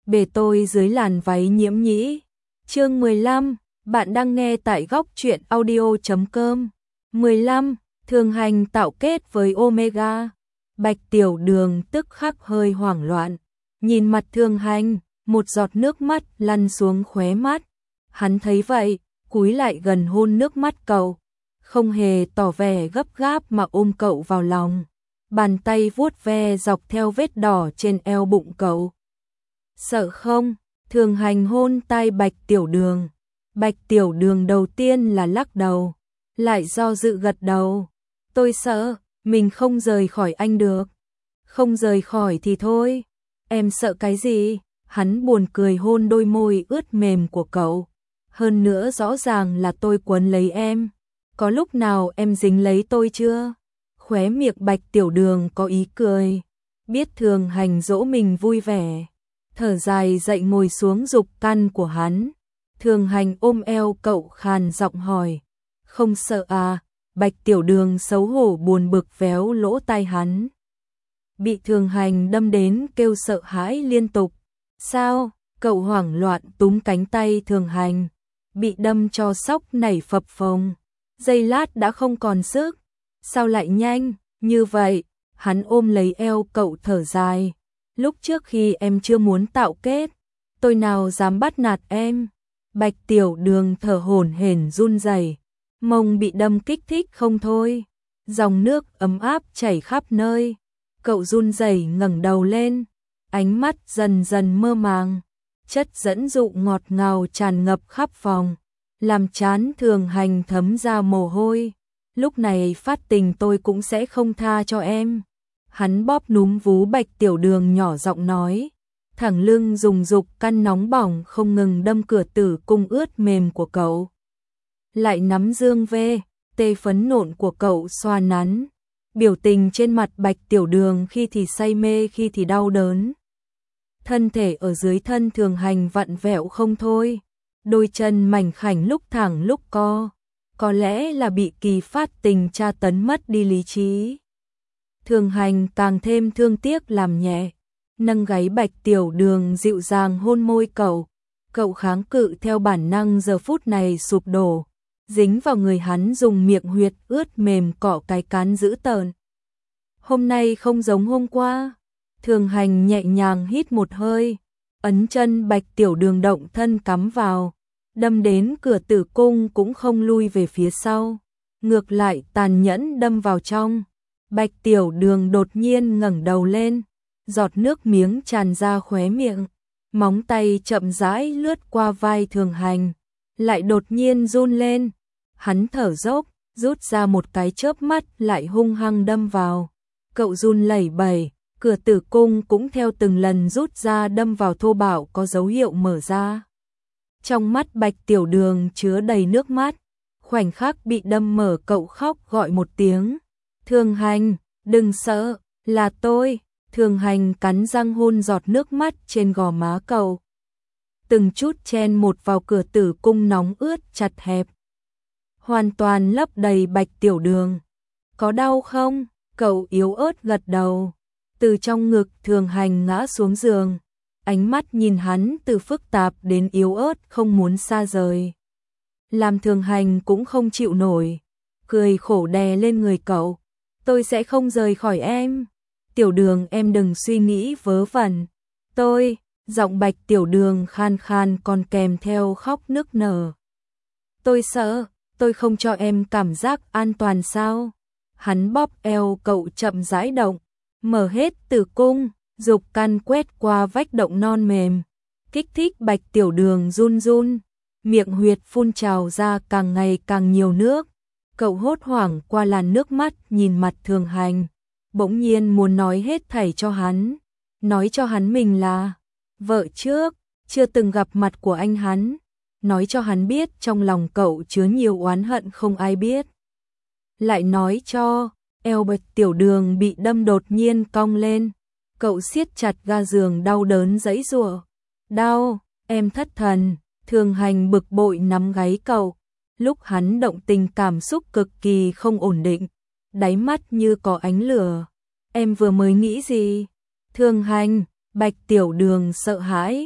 bề tôi dưới làn váy nhiễm nhĩ. Chương 15, bạn đang nghe tại góc truyện audio.com. 15, Thường Hành tạo kết với Omega. Bạch Tiểu Đường tức khắc hơi hoảng loạn, nhìn mặt Thường Hành, một giọt nước mắt lăn xuống khóe mắt. Hắn thấy vậy, cúi lại gần hôn nước mắt cậu, không hề tỏ vẻ gấp gáp mà ôm cậu vào lòng. Bàn tay vuốt ve dọc theo vết đỏ trên eo bụng cậu. Sợ không? Thường Hành hôn tai Bạch Tiểu Đường. Bạch Tiểu Đường đầu tiên là lắc đầu, lại do dự gật đầu. Tôi sợ, mình không rời khỏi anh được. Không rời khỏi thì thôi. Em sợ cái gì? Hắn buồn cười hôn đôi môi ướt mềm của cậu. Hơn nữa rõ ràng là tôi quấn lấy em. Có lúc nào em dính lấy tôi chưa? Khóe miệng Bạch Tiểu Đường có ý cười. Biết Thường Hành dỗ mình vui vẻ, thở dài dậy ngồi xuống giục căn của hắn. Thường Hành ôm eo cậu khàn giọng hỏi. Không sợ à? Bạch Tiểu Đường xấu hổ buồn bực véo lỗ tai hắn. Bị Thường Hành đâm đến kêu sợ hãi liên tục. Sao? Cậu hoảng loạn túm cánh tay Thường Hành. Bị đâm cho sóc nảy phập phồng. Giây lát đã không còn sức. Sao lại nhanh như vậy? Hắn ôm lấy eo cậu thở dài. Lúc trước khi em chưa muốn tạo kết, tôi nào dám bắt nạt em. Bạch Tiểu Đường thở hổn hển run rẩy, mông bị đâm kích thích không thôi. Dòng nước ấm áp chảy khắp nơi. Cậu run rẩy ngẩng đầu lên, ánh mắt dần dần mơ màng. Chất dẫn dụ ngọt ngào tràn ngập khắp phòng, làm trán Thường Hành thấm ra mồ hôi. Lúc này phát tình tôi cũng sẽ không tha cho em. Hắn bóp núm vú Bạch Tiểu Đường nhỏ giọng nói. Thẳng lưng dùng dục căn nóng bỏng không ngừng đâm cửa tử cung ướt mềm của cậu. Lại nắm dương vê, tê phấn nộn của cậu xoa nắn. Biểu tình trên mặt Bạch Tiểu Đường khi thì say mê khi thì đau đớn. Thân thể ở dưới thân Thường Hành vặn vẹo không thôi. Đôi chân mảnh khảnh lúc thẳng lúc co. Có lẽ là bị kỳ phát tình tra tấn mất đi lý trí. Thường Hành càng thêm thương tiếc làm nhẹ, nâng gáy Bạch Tiểu Đường dịu dàng hôn môi cậu. Cậu kháng cự theo bản năng giờ phút này sụp đổ, dính vào người hắn dùng miệng huyệt ướt mềm cọ cái cán dữ tợn. Hôm nay không giống hôm qua. Thường Hành nhẹ nhàng hít một hơi, ấn chân Bạch Tiểu Đường động thân cắm vào, đâm đến cửa tử cung cũng không lui về phía sau, ngược lại tàn nhẫn đâm vào trong. Bạch Tiểu Đường đột nhiên ngẩng đầu lên, giọt nước miếng tràn ra khóe miệng, móng tay chậm rãi lướt qua vai Thường Hành, lại đột nhiên run lên. Hắn thở dốc, rút ra một cái chớp mắt lại hung hăng đâm vào. Cậu run lẩy bẩy, cửa tử cung cũng theo từng lần rút ra đâm vào thô bạo có dấu hiệu mở ra. Trong mắt Bạch Tiểu Đường chứa đầy nước mắt, khoảnh khắc bị đâm mở cậu khóc gọi một tiếng. Thường Hành, đừng sợ, là tôi. Thường Hành cắn răng hôn giọt nước mắt trên gò má cậu. Từng chút chen một vào cửa tử cung nóng ướt chặt hẹp, hoàn toàn lấp đầy Bạch Tiểu Đường. Có đau không? Cậu yếu ớt gật đầu. Từ trong ngực Thường Hành ngã xuống giường, ánh mắt nhìn hắn từ phức tạp đến yếu ớt không muốn xa rời. Làm Thường Hành cũng không chịu nổi, cười khổ đè lên người cậu. Tôi sẽ không rời khỏi em. Tiểu Đường em đừng suy nghĩ vớ vẩn. Tôi, giọng Bạch Tiểu Đường khan khan còn kèm theo khóc nức nở. Tôi sợ, tôi không cho em cảm giác an toàn sao? Hắn bóp eo cậu chậm rãi động, mở hết tử cung, dục căn quét qua vách động non mềm, kích thích Bạch Tiểu Đường run run, miệng huyệt phun trào ra càng ngày càng nhiều nước. Cậu hốt hoảng qua làn nước mắt nhìn mặt Thường Hành, bỗng nhiên muốn nói hết thảy cho hắn, nói cho hắn mình là vợ trước, chưa từng gặp mặt của anh hắn, nói cho hắn biết trong lòng cậu chứa nhiều oán hận không ai biết. Lại nói cho, eo Bạch Tiểu Đường bị đâm đột nhiên cong lên, cậu siết chặt ga giường đau đớn giãy giụa. Đau, em thất thần. Thường Hành bực bội nắm gáy cậu. Lúc hắn động tình cảm xúc cực kỳ không ổn định, đáy mắt như có ánh lửa. Em vừa mới nghĩ gì? Thường Hành, Bạch Tiểu Đường sợ hãi,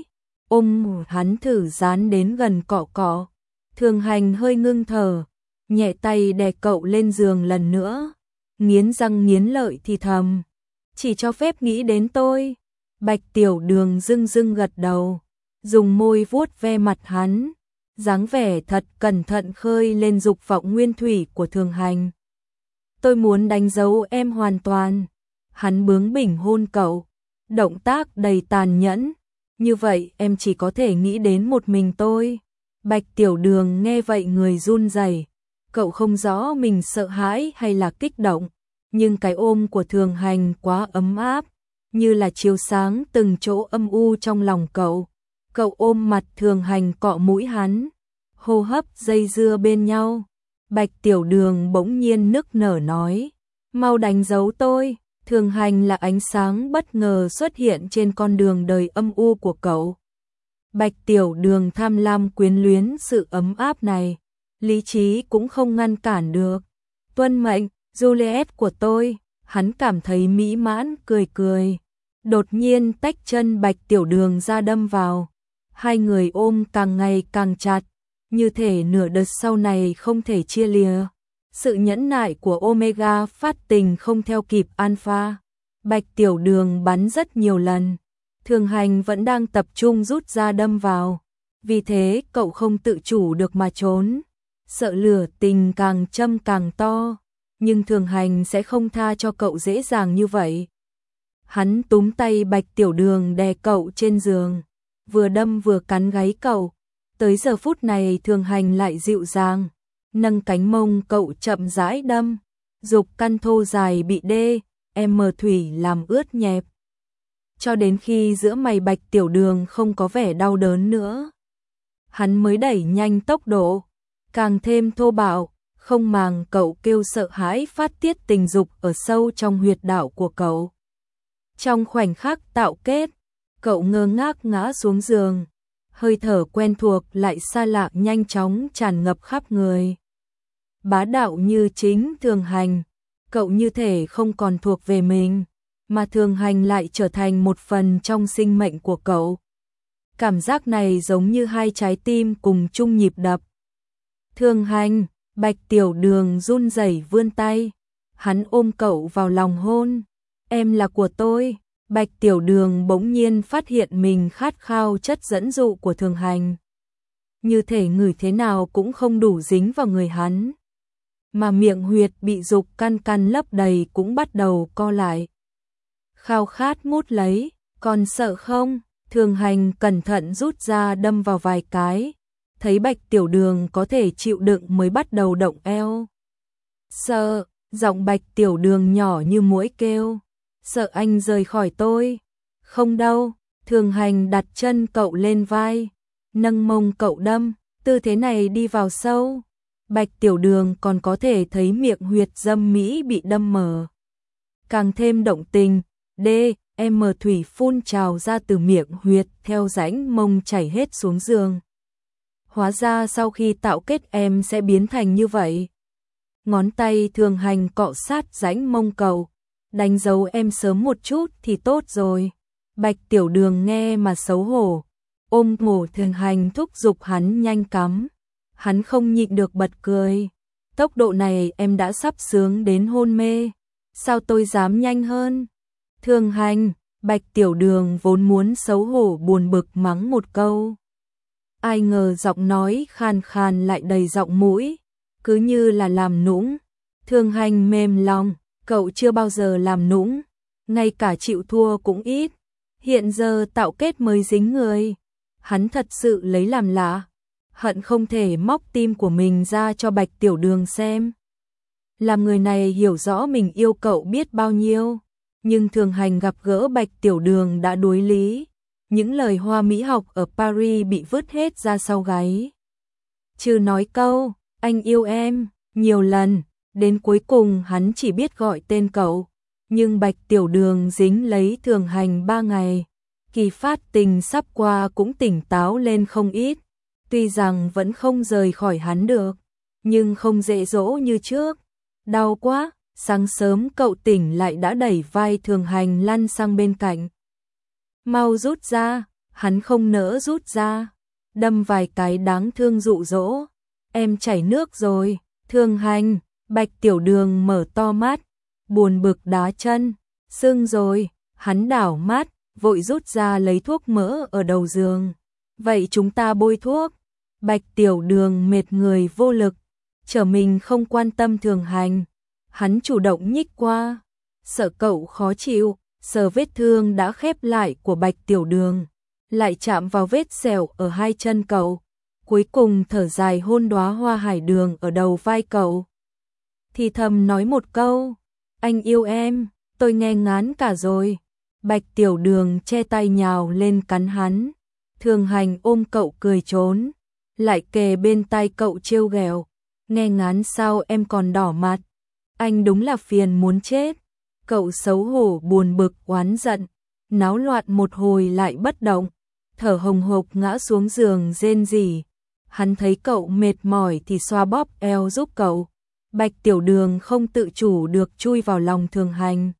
ôm hắn thử dán đến gần cọ cọ. Thường Hành hơi ngưng thở, nhẹ tay đè cậu lên giường lần nữa, nghiến răng nghiến lợi thì thầm, chỉ cho phép nghĩ đến tôi. Bạch Tiểu Đường dưng dưng gật đầu, dùng môi vuốt ve mặt hắn, dáng vẻ thật cẩn thận khơi lên dục vọng nguyên thủy của Thường Hành. Tôi muốn đánh dấu em hoàn toàn. Hắn bướng bỉnh hôn cậu, động tác đầy tàn nhẫn, như vậy em chỉ có thể nghĩ đến một mình tôi. Bạch Tiểu Đường nghe vậy người run rẩy, cậu không rõ mình sợ hãi hay là kích động, nhưng cái ôm của Thường Hành quá ấm áp, như là chiếu sáng từng chỗ âm u trong lòng cậu. Cậu ôm mặt Thường Hành cọ mũi hắn, hô hấp dây dưa bên nhau. Bạch Tiểu Đường bỗng nhiên nức nở nói, mau đánh dấu tôi. Thường Hành là ánh sáng bất ngờ xuất hiện trên con đường đời âm u của cậu. Bạch Tiểu Đường tham lam quyến luyến sự ấm áp này, lý trí cũng không ngăn cản được. Tuân mệnh, Juliet của tôi. Hắn cảm thấy mỹ mãn, cười cười. Đột nhiên tách chân Bạch Tiểu Đường ra đâm vào. Hai người ôm càng ngày càng chặt, như thể nửa đợt sau này không thể chia lìa. Sự nhẫn nại của Omega phát tình không theo kịp Alpha. Bạch Tiểu Đường bắn rất nhiều lần. Thường Hành vẫn đang tập trung rút ra đâm vào. Vì thế cậu không tự chủ được mà trốn. Sợ lửa tình càng châm càng to. Nhưng Thường Hành sẽ không tha cho cậu dễ dàng như vậy. Hắn túm tay Bạch Tiểu Đường đè cậu trên giường, vừa đâm vừa cắn gáy cậu. Tới giờ phút này Thường Hành lại dịu dàng, nâng cánh mông cậu chậm rãi đâm, dục căn thô dài bị thủy làm ướt nhẹp. Cho đến khi giữa mày Bạch Tiểu Đường không có vẻ đau đớn nữa, hắn mới đẩy nhanh tốc độ, càng thêm thô bạo, không màng cậu kêu sợ hãi phát tiết tình dục ở sâu trong huyệt đạo của cậu. Trong khoảnh khắc tạo kết, cậu ngơ ngác ngã xuống giường, hơi thở quen thuộc lại xa lạ nhanh chóng tràn ngập khắp người. Bá đạo như chính Thường Hành, cậu như thể không còn thuộc về mình, mà Thường Hành lại trở thành một phần trong sinh mệnh của cậu. Cảm giác này giống như hai trái tim cùng chung nhịp đập. Thường Hành, Bạch Tiểu Đường run rẩy vươn tay, hắn ôm cậu vào lòng hôn. Em là của tôi. Bạch Tiểu Đường bỗng nhiên phát hiện mình khát khao chất dẫn dụ của Thường Hành. Như thể ngửi thế nào cũng không đủ dính vào người hắn. Mà miệng huyệt bị dục căn căn lấp đầy cũng bắt đầu co lại. Khao khát mút lấy, còn sợ không? Thường Hành cẩn thận rút ra đâm vào vài cái. Thấy Bạch Tiểu Đường có thể chịu đựng mới bắt đầu động eo. Sợ, giọng Bạch Tiểu Đường nhỏ như muỗi kêu. Sợ anh rời khỏi tôi. Không đâu. Thường Hành đặt chân cậu lên vai, nâng mông cậu đâm, tư thế này đi vào sâu. Bạch Tiểu Đường còn có thể thấy miệng huyệt dâm mỹ bị đâm mở. Càng thêm động tình, thủy phun trào ra từ miệng huyệt theo rãnh mông chảy hết xuống giường. Hóa ra sau khi tạo kết em sẽ biến thành như vậy. Ngón tay Thường Hành cọ sát rãnh mông cậu. Đánh dấu em sớm một chút thì tốt rồi. Bạch Tiểu Đường nghe mà xấu hổ, ôm ngủ Thường Hành thúc giục hắn nhanh cắm. Hắn không nhịn được bật cười. Tốc độ này em đã sắp sướng đến hôn mê. Sao tôi dám nhanh hơn? Thường Hành, Bạch Tiểu Đường vốn muốn xấu hổ buồn bực mắng một câu. Ai ngờ giọng nói khàn khàn lại đầy giọng mũi, cứ như là làm nũng. Thường Hành mềm lòng. Cậu chưa bao giờ làm nũng, ngay cả chịu thua cũng ít. Hiện giờ tạo kết mới dính người. Hắn thật sự lấy làm lạ, hận không thể móc tim của mình ra cho Bạch Tiểu Đường xem. Làm người này hiểu rõ mình yêu cậu biết bao nhiêu. Nhưng Thường Hành gặp gỡ Bạch Tiểu Đường đã đuối lý. Những lời hoa mỹ học ở Paris bị vứt hết ra sau gáy. Chứ nói câu, anh yêu em, nhiều lần. Đến cuối cùng hắn chỉ biết gọi tên cậu. Nhưng Bạch Tiểu Đường dính lấy Thường Hành 3 ngày. Kỳ phát tình sắp qua cũng tỉnh táo lên không ít. Tuy rằng vẫn không rời khỏi hắn được, nhưng không dễ dỗ như trước. Đau quá, sáng sớm cậu tỉnh lại đã đẩy vai Thường Hành lăn sang bên cạnh. Mau rút ra, hắn không nỡ rút ra, đâm vài cái đáng thương dụ dỗ. Em chảy nước rồi, Thường Hành. Bạch Tiểu Đường mở to mắt, buồn bực đá chân, sưng rồi, hắn đảo mắt, vội rút ra lấy thuốc mỡ ở đầu giường. Vậy chúng ta bôi thuốc. Bạch Tiểu Đường mệt người vô lực, trở mình không quan tâm Thường Hành. Hắn chủ động nhích qua, sợ cậu khó chịu, sờ vết thương đã khép lại của Bạch Tiểu Đường, lại chạm vào vết sẹo ở hai chân cậu. Cuối cùng thở dài hôn đóa hoa hải đường ở đầu vai cậu. Thì thầm nói một câu, anh yêu em, tôi nghe ngán cả rồi. Bạch Tiểu Đường che tay nhào lên cắn hắn. Thường Hành ôm cậu cười trốn, lại kề bên tai cậu trêu ghẹo. Nghe ngán sao em còn đỏ mặt, anh đúng là phiền muốn chết. Cậu xấu hổ buồn bực oán giận, náo loạn một hồi lại bất động, thở hồng hộc ngã xuống giường rên rỉ. Hắn thấy cậu mệt mỏi thì xoa bóp eo giúp cậu. Bạch Tiểu Đường không tự chủ được chui vào lòng Thường Hành,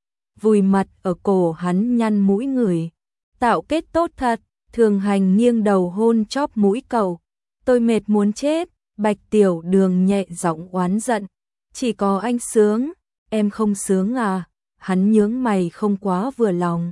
vùi mặt ở cổ hắn nhăn mũi ngửi. Tạo kết tốt thật. Thường Hành nghiêng đầu hôn chóp mũi cậu. Tôi mệt muốn chết. Bạch Tiểu Đường nhẹ giọng oán giận. Chỉ có anh sướng, em không sướng à? Hắn nhướng mày không quá vừa lòng,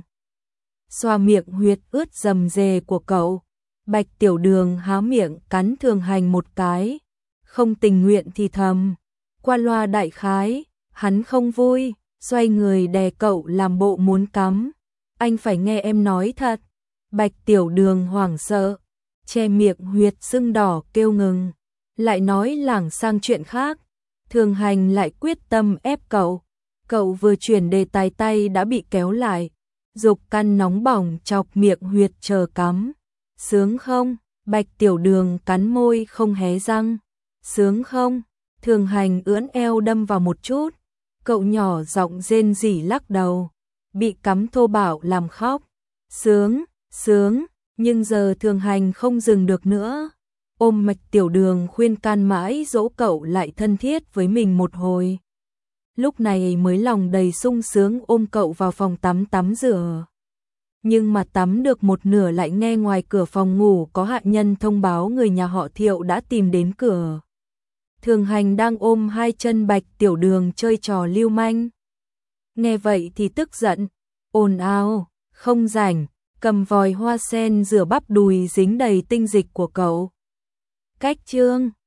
xoa miệng huyệt ướt rầm rề của cậu. Bạch Tiểu Đường há miệng cắn Thường Hành một cái, không tình nguyện thì thầm. Qua loa đại khái, hắn không vui, xoay người đè cậu làm bộ muốn cắm. Anh phải nghe em nói thật. Bạch Tiểu Đường hoảng sợ, che miệng huyệt sưng đỏ kêu ngừng, lại nói lảng sang chuyện khác. Thường Hành lại quyết tâm ép cậu. Cậu vừa chuyển đề tài tay đã bị kéo lại, dục căn nóng bỏng chọc miệng huyệt chờ cắm. Sướng không? Bạch Tiểu Đường cắn môi không hé răng. Sướng không? Thường Hành ưỡn eo đâm vào một chút. Cậu nhỏ giọng rên rỉ lắc đầu, bị cắm thô bạo làm khóc. Sướng, sướng, nhưng giờ Thường Hành không dừng được nữa. Ôm Bạch Tiểu Đường khuyên can mãi dỗ cậu lại thân thiết với mình một hồi. Lúc này mới lòng đầy sung sướng ôm cậu vào phòng tắm tắm rửa. Nhưng mà tắm được một nửa lại nghe ngoài cửa phòng ngủ có hạ nhân thông báo người nhà họ Thiệu đã tìm đến cửa. Thường Hành đang ôm hai chân Bạch Tiểu Đường chơi trò lưu manh. Nghe vậy thì tức giận, ồn ào, không rảnh, cầm vòi hoa sen rửa bắp đùi dính đầy tinh dịch của cậu. Cách chương